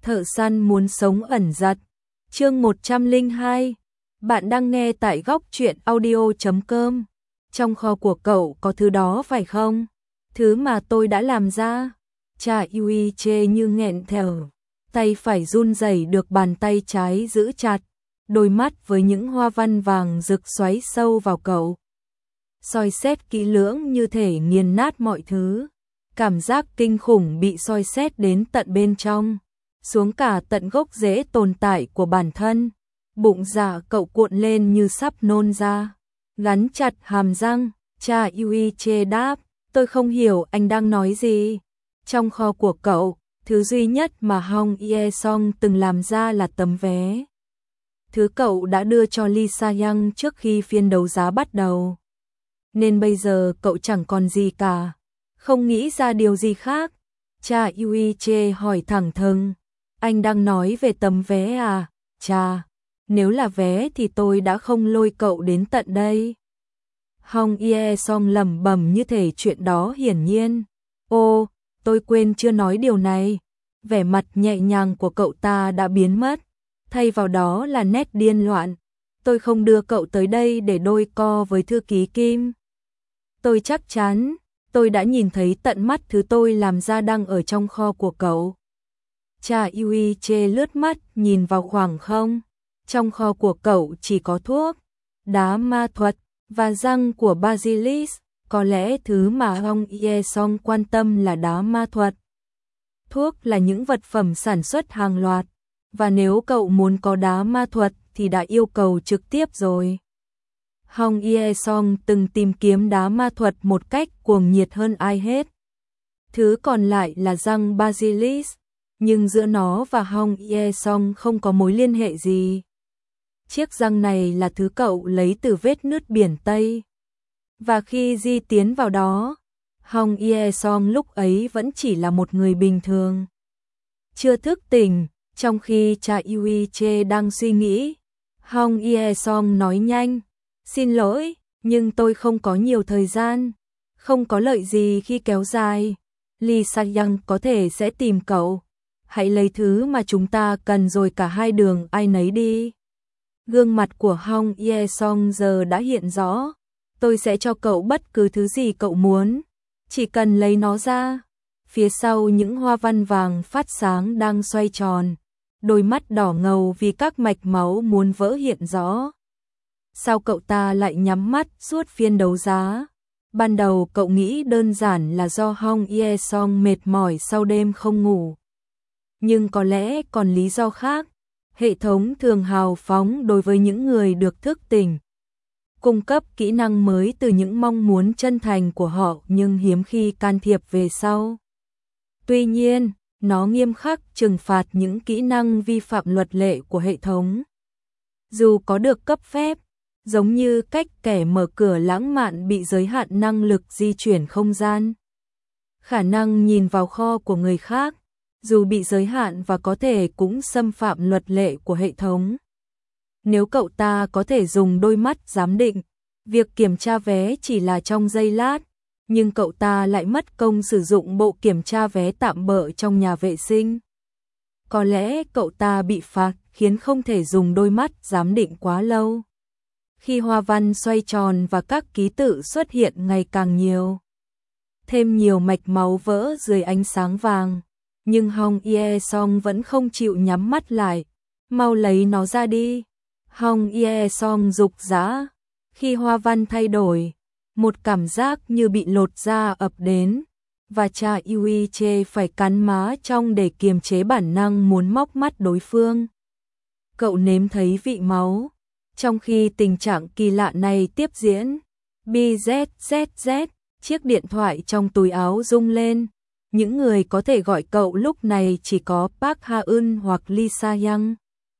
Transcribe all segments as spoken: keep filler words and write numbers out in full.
Thợ săn muốn sống ẩn giật. Chương một trăm lẻ hai. Bạn đang nghe tại góc truyện audio chấm com. Trong kho của cậu có thứ đó phải không? Thứ mà tôi đã làm ra. Cha Yui chê như nghẹn thở. Tay phải run rẩy được bàn tay trái giữ chặt. Đôi mắt với những hoa văn vàng rực xoáy sâu vào cậu. Soi xét kỹ lưỡng như thể nghiền nát mọi thứ. Cảm giác kinh khủng bị soi xét đến tận bên trong. Xuống cả tận gốc rễ tồn tại của bản thân. Bụng dạ cậu cuộn lên như sắp nôn ra. Gắn chặt hàm răng, cha Yui chê đáp, tôi không hiểu anh đang nói gì. Trong kho của cậu, thứ duy nhất mà Hong Ye Song từng làm ra là tấm vé. Thứ cậu đã đưa cho Lee Sa Young trước khi phiên đấu giá bắt đầu. Nên bây giờ cậu chẳng còn gì cả. Không nghĩ ra điều gì khác. Cha Yui chê hỏi thẳng thừng. Anh đang nói về tấm vé à? Cha, nếu là vé thì tôi đã không lôi cậu đến tận đây. Hong Ye Song lẩm bẩm như thể chuyện đó hiển nhiên. Ô, tôi quên chưa nói điều này. Vẻ mặt nhẹ nhàng của cậu ta đã biến mất. Thay vào đó là nét điên loạn. Tôi không đưa cậu tới đây để đôi co với thư ký Kim. Tôi chắc chắn, tôi đã nhìn thấy tận mắt thứ tôi làm ra đang ở trong kho của cậu. Cha Yui chê lướt mắt nhìn vào khoảng không. Trong kho của cậu chỉ có thuốc, đá ma thuật và răng của Basilisk. Có lẽ thứ mà Hong Ye Song quan tâm là đá ma thuật. Thuốc là những vật phẩm sản xuất hàng loạt. Và nếu cậu muốn có đá ma thuật thì đã yêu cầu trực tiếp rồi. Hong Ye Song từng tìm kiếm đá ma thuật một cách cuồng nhiệt hơn ai hết. Thứ còn lại là răng Basilisk. Nhưng giữa nó và Hong Ye Song không có mối liên hệ gì. Chiếc răng này là thứ cậu lấy từ vết nứt biển Tây. Và khi di tiến vào đó, Hong Ye Song lúc ấy vẫn chỉ là một người bình thường. Chưa thức tỉnh, trong khi cha Yui chê đang suy nghĩ, Hong Ye Song nói nhanh, xin lỗi, nhưng tôi không có nhiều thời gian, không có lợi gì khi kéo dài. Lee Sa Young có thể sẽ tìm cậu. Hãy lấy thứ mà chúng ta cần rồi cả hai đường ai nấy đi. Gương mặt của Hong Ye Song giờ đã hiện rõ. Tôi sẽ cho cậu bất cứ thứ gì cậu muốn. Chỉ cần lấy nó ra. Phía sau những hoa văn vàng phát sáng đang xoay tròn. Đôi mắt đỏ ngầu vì các mạch máu muốn vỡ hiện rõ. Sao cậu ta lại nhắm mắt suốt phiên đấu giá? Ban đầu cậu nghĩ đơn giản là do Hong Ye Song mệt mỏi sau đêm không ngủ. Nhưng có lẽ còn lý do khác. Hệ thống thường hào phóng đối với những người được thức tỉnh. Cung cấp kỹ năng mới từ những mong muốn chân thành của họ nhưng hiếm khi can thiệp về sau. Tuy nhiên, nó nghiêm khắc trừng phạt những kỹ năng vi phạm luật lệ của hệ thống. Dù có được cấp phép, giống như cách kẻ mở cửa lãng mạn bị giới hạn năng lực di chuyển không gian. Khả năng nhìn vào kho của người khác, dù bị giới hạn và có thể cũng xâm phạm luật lệ của hệ thống. Nếu cậu ta có thể dùng đôi mắt giám định, việc kiểm tra vé chỉ là trong giây lát, nhưng cậu ta lại mất công sử dụng bộ kiểm tra vé tạm bợ trong nhà vệ sinh. Có lẽ cậu ta bị phạt khiến không thể dùng đôi mắt giám định quá lâu. Khi hoa văn xoay tròn và các ký tự xuất hiện ngày càng nhiều, thêm nhiều mạch máu vỡ dưới ánh sáng vàng. Nhưng Hong Ye Song vẫn không chịu nhắm mắt lại. Mau lấy nó ra đi. Hong Ye Song rục rã. Khi hoa văn thay đổi, một cảm giác như bị lột da ập đến. Và cha Yui chê phải cắn má trong để kiềm chế bản năng muốn móc mắt đối phương. Cậu nếm thấy vị máu. Trong khi tình trạng kỳ lạ này tiếp diễn, bê zét zét zét, chiếc điện thoại trong túi áo rung lên. Những người có thể gọi cậu lúc này chỉ có Park Ha-eun hoặc Lee Sa Young.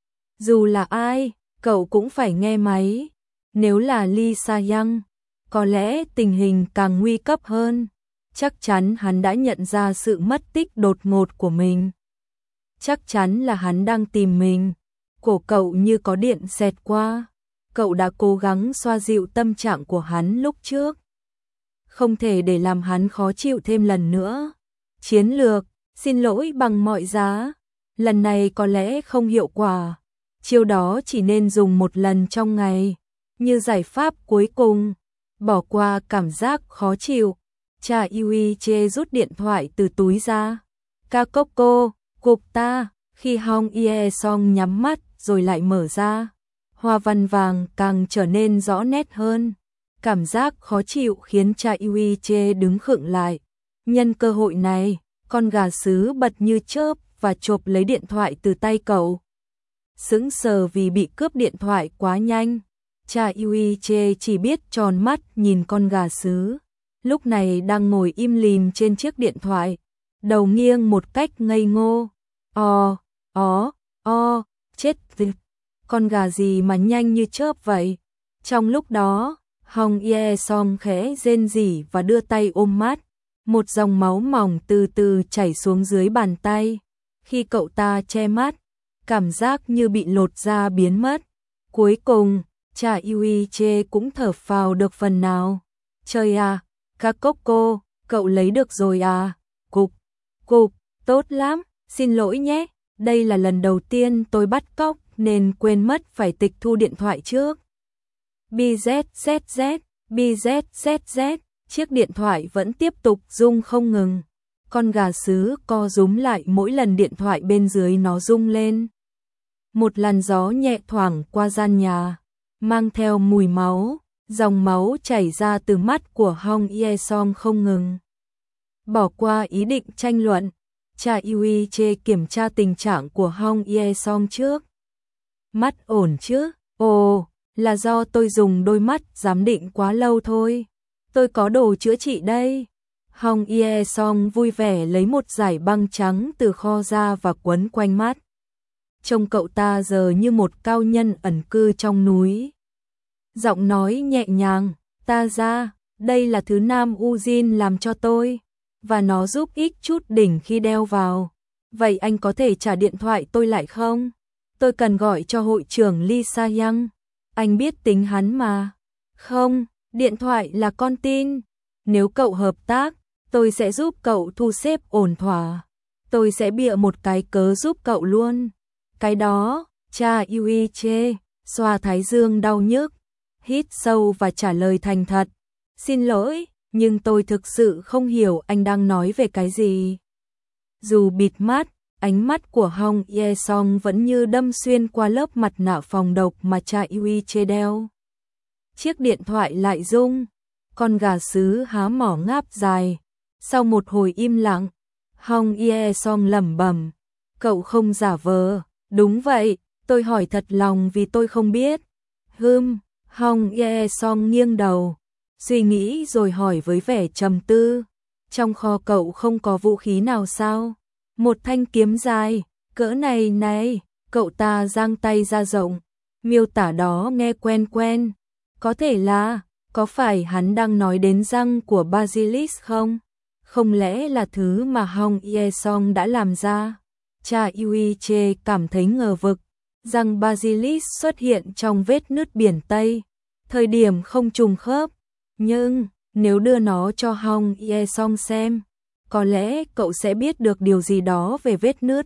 Dù là ai, cậu cũng phải nghe máy. Nếu là Lee Sa Young, có lẽ tình hình càng nguy cấp hơn. Chắc chắn hắn đã nhận ra sự mất tích đột ngột của mình. Chắc chắn là hắn đang tìm mình. Cổ cậu như có điện xẹt qua. Cậu đã cố gắng xoa dịu tâm trạng của hắn lúc trước. Không thể để làm hắn khó chịu thêm lần nữa. Chiến lược, xin lỗi bằng mọi giá. lần này có lẽ không hiệu quả. Chiêu đó chỉ nên dùng một lần trong ngày, như giải pháp cuối cùng. Bỏ qua cảm giác khó chịu, Cha Yuiche rút điện thoại từ túi ra. Kakoko, cục ta, khi Hong Ye Song nhắm mắt rồi lại mở ra. Hoa văn vàng càng trở nên rõ nét hơn. Cảm giác khó chịu khiến Cha Yuiche đứng khựng lại. Nhân cơ hội này, con gà sứ bật như chớp và chộp lấy điện thoại từ tay cậu. Sững sờ vì bị cướp điện thoại quá nhanh. Cha Yuiche chỉ biết tròn mắt nhìn con gà sứ. Lúc này đang ngồi im lìm trên chiếc điện thoại. Đầu nghiêng một cách ngây ngô. O, ó, o, chết tiệt. Con gà gì mà nhanh như chớp vậy? Trong lúc đó, Hong Ye Song khẽ rên rỉ và đưa tay ôm mắt. Một dòng máu mỏng từ từ chảy xuống dưới bàn tay. Khi cậu ta che mắt, cảm giác như bị lột da biến mất. Cuối cùng, Cha Yuiche cũng thở phào được phần nào. Trời à, Kakoko, cậu lấy được rồi à? Cục, cục, tốt lắm, xin lỗi nhé. Đây là lần đầu tiên tôi bắt cóc nên quên mất phải tịch thu điện thoại trước. bzzz, bzzz, chiếc điện thoại vẫn tiếp tục rung không ngừng. Con gà sứ co rúm lại mỗi lần điện thoại bên dưới nó rung lên. Một làn gió nhẹ thoảng qua gian nhà, mang theo mùi máu, dòng máu chảy ra từ mắt của Hong Ye Song không ngừng. Bỏ qua ý định tranh luận, Cha Yuiche kiểm tra tình trạng của Hong Ye Song trước. Mắt ổn chứ? Ồ, là do tôi dùng đôi mắt giám định quá lâu thôi. Tôi có đồ chữa trị đây. Hong Ye Song vui vẻ lấy một dải băng trắng từ kho ra và quấn quanh mắt. Trông cậu ta giờ như một cao nhân ẩn cư trong núi. Giọng nói nhẹ nhàng, ta ra, đây là thứ Nam Ujin làm cho tôi, và nó giúp ích chút đỉnh khi đeo vào. Vậy anh có thể trả điện thoại tôi lại không? Tôi cần gọi cho hội trưởng Lee Sa-young. Anh biết tính hắn mà. Không, điện thoại là con tin. Nếu cậu hợp tác, tôi sẽ giúp cậu thu xếp ổn thỏa. Tôi sẽ bịa một cái cớ giúp cậu luôn. Cái đó, Cha Yuiche, xoa thái dương đau nhức, hít sâu và trả lời thành thật. Xin lỗi, nhưng tôi thực sự không hiểu anh đang nói về cái gì. Dù bịt mắt, ánh mắt của Hong Ye Song vẫn như đâm xuyên qua lớp mặt nạ phòng độc mà Cha Yuiche đeo. Chiếc điện thoại lại rung, con gà sứ há mỏ ngáp dài. Sau một hồi im lặng, Hong Ye Song lẩm bẩm, cậu không giả vờ. Đúng vậy, tôi hỏi thật lòng vì tôi không biết. Hừm, Hong Ye Song nghiêng đầu, suy nghĩ rồi hỏi với vẻ trầm tư. Trong kho cậu không có vũ khí nào sao? Một thanh kiếm dài, cỡ này này, cậu ta giang tay ra rộng. Miêu tả đó nghe quen quen. Có thể là, có phải hắn đang nói đến răng của Basilisk không? Không lẽ là thứ mà Hong Ye Song đã làm ra? Cha Yuiche cảm thấy ngờ vực. Răng Basilisk xuất hiện trong vết nứt biển Tây. Thời điểm không trùng khớp. Nhưng, nếu đưa nó cho Hong Ye Song xem, có lẽ cậu sẽ biết được điều gì đó về vết nứt.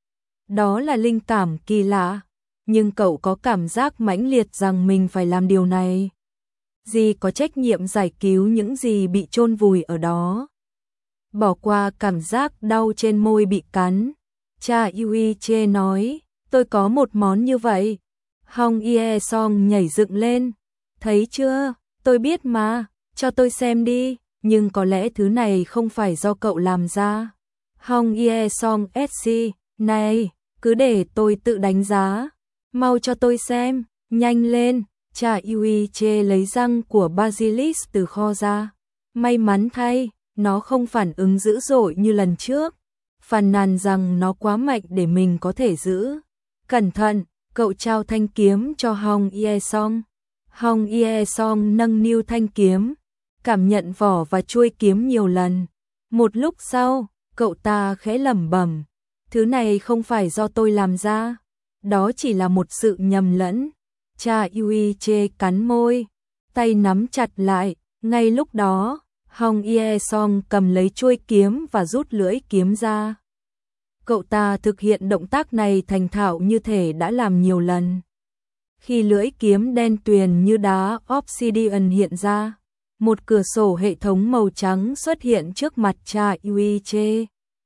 Đó là linh cảm kỳ lạ. Nhưng cậu có cảm giác mãnh liệt rằng mình phải làm điều này. Dì có trách nhiệm giải cứu những gì bị chôn vùi ở đó. Bỏ qua cảm giác đau trên môi bị cắn, Cha Yuiche nói, tôi có một món như vậy. Hong Ye Song nhảy dựng lên. Thấy chưa, tôi biết mà, cho tôi xem đi, nhưng có lẽ thứ này không phải do cậu làm ra. Hong Ye Song sc, này, cứ để tôi tự đánh giá. Mau cho tôi xem, nhanh lên. Cha Yuiche lấy răng của Basilisk từ kho ra. May mắn thay, nó không phản ứng dữ dội như lần trước. Phàn nàn rằng nó quá mạnh để mình có thể giữ. Cẩn thận, cậu trao thanh kiếm cho Hong Ye Song. Hong Ye Song nâng niu thanh kiếm, cảm nhận vỏ và chuôi kiếm nhiều lần. Một lúc sau, cậu ta khẽ lẩm bẩm, thứ này không phải do tôi làm ra. Đó chỉ là một sự nhầm lẫn. Cha Yuiche cắn môi, tay nắm chặt lại. Ngay lúc đó, Hong Ye Song cầm lấy chuôi kiếm và rút lưỡi kiếm ra. Cậu ta thực hiện động tác này thành thạo như thể đã làm nhiều lần. Khi lưỡi kiếm đen tuyền như đá obsidian hiện ra, một cửa sổ hệ thống màu trắng xuất hiện trước mặt cha Yuiche.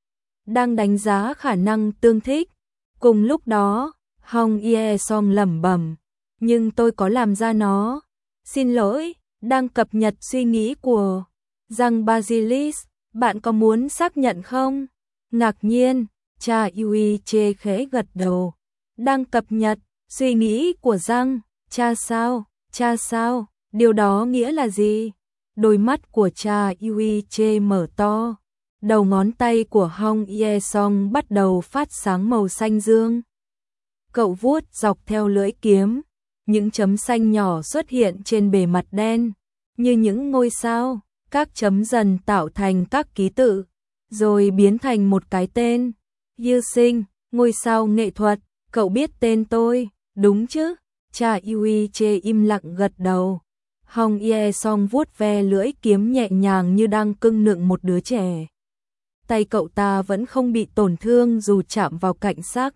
Đang đánh giá khả năng tương thích. Cùng lúc đó, Hong Ye-song lẩm bẩm, nhưng tôi có làm ra nó. Xin lỗi, đang cập nhật suy nghĩ của Giang Basilisk, bạn có muốn xác nhận không? Ngạc nhiên, cha Yuiche khẽ gật đầu. Đang cập nhật suy nghĩ của Giang, cha sao, cha sao, điều đó nghĩa là gì? Đôi mắt của cha Yuiche mở to, đầu ngón tay của Hong Ye-song bắt đầu phát sáng màu xanh dương. Cậu vuốt dọc theo lưỡi kiếm, những chấm xanh nhỏ xuất hiện trên bề mặt đen, như những ngôi sao, các chấm dần tạo thành các ký tự, rồi biến thành một cái tên. Như Sinh, ngôi sao nghệ thuật, cậu biết tên tôi, đúng chứ? Cha Yuiche im lặng gật đầu. Hong Ye-song vuốt ve lưỡi kiếm nhẹ nhàng như đang cưng nựng một đứa trẻ. Tay cậu ta vẫn không bị tổn thương dù chạm vào cạnh xác.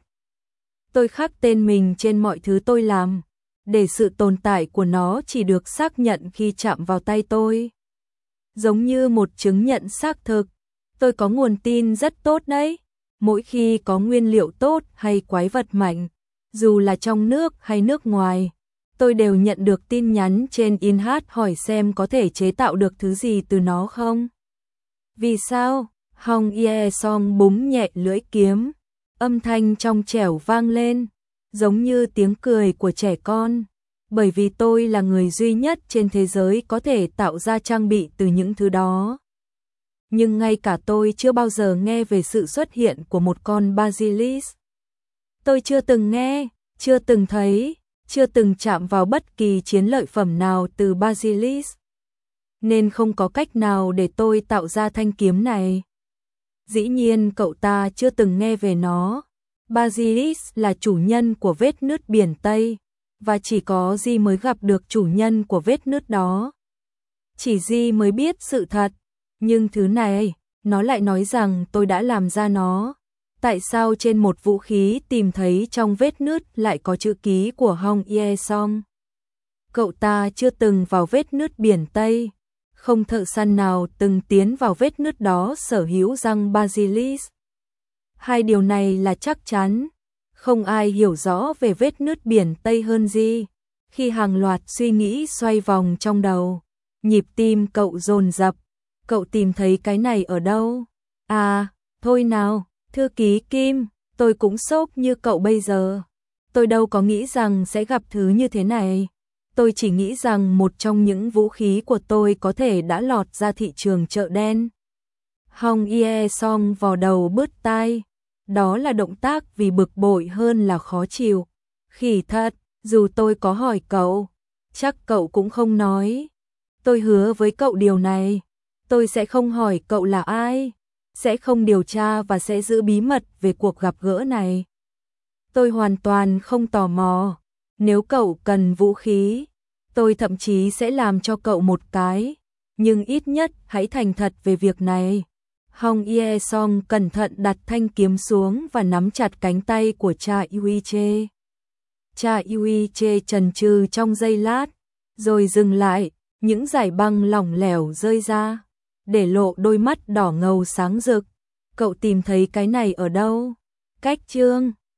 Tôi khắc tên mình trên mọi thứ tôi làm, để sự tồn tại của nó chỉ được xác nhận khi chạm vào tay tôi. Giống như một chứng nhận xác thực, tôi có nguồn tin rất tốt đấy. Mỗi khi có nguyên liệu tốt hay quái vật mạnh, dù là trong nước hay nước ngoài, tôi đều nhận được tin nhắn trên InHeart hỏi xem có thể chế tạo được thứ gì từ nó không. Vì sao? Hong Ye-song búng nhẹ lưỡi kiếm, âm thanh trong trẻo vang lên, giống như tiếng cười của trẻ con. Bởi vì tôi là người duy nhất trên thế giới có thể tạo ra trang bị từ những thứ đó. Nhưng ngay cả tôi chưa bao giờ nghe về sự xuất hiện của một con Basilisk. Tôi chưa từng nghe, chưa từng thấy, chưa từng chạm vào bất kỳ chiến lợi phẩm nào từ Basilisk. Nên không có cách nào để tôi tạo ra thanh kiếm này. Dĩ nhiên cậu ta chưa từng nghe về nó. Basilisk là chủ nhân của vết nứt biển Tây, và chỉ có Di mới gặp được chủ nhân của vết nứt đó. Chỉ Di mới biết sự thật, nhưng thứ này, nó lại nói rằng tôi đã làm ra nó. Tại sao trên một vũ khí tìm thấy trong vết nứt lại có chữ ký của Hong Ye-song? Cậu ta chưa từng vào vết nứt biển Tây. Không thợ săn nào từng tiến vào vết nứt đó sở hữu răng Basilisk. Hai điều này là chắc chắn. Không ai hiểu rõ về vết nứt biển Tây hơn Di. Khi hàng loạt suy nghĩ xoay vòng trong đầu, nhịp tim cậu dồn dập. Cậu tìm thấy cái này ở đâu? À, thôi nào, thư ký Kim, tôi cũng sốc như cậu bây giờ. Tôi đâu có nghĩ rằng sẽ gặp thứ như thế này. Tôi chỉ nghĩ rằng một trong những vũ khí của tôi có thể đã lọt ra thị trường chợ đen. Hong Ye-song vò đầu bứt tai. Đó là động tác vì bực bội hơn là khó chịu. Khỉ thật, dù tôi có hỏi cậu, chắc cậu cũng không nói. Tôi hứa với cậu điều này. Tôi sẽ không hỏi cậu là ai, sẽ không điều tra và sẽ giữ bí mật về cuộc gặp gỡ này. Tôi hoàn toàn không tò mò. Nếu cậu cần vũ khí, tôi thậm chí sẽ làm cho cậu một cái. Nhưng ít nhất hãy thành thật về việc này. Hong Ye-song cẩn thận đặt thanh kiếm xuống và nắm chặt cánh tay của cha Yuiche. Cha Yuiche chần chừ trong giây lát, rồi dừng lại, những dải băng lỏng lẻo rơi ra, để lộ đôi mắt đỏ ngầu sáng rực. Cậu tìm thấy cái này ở đâu? Cách chương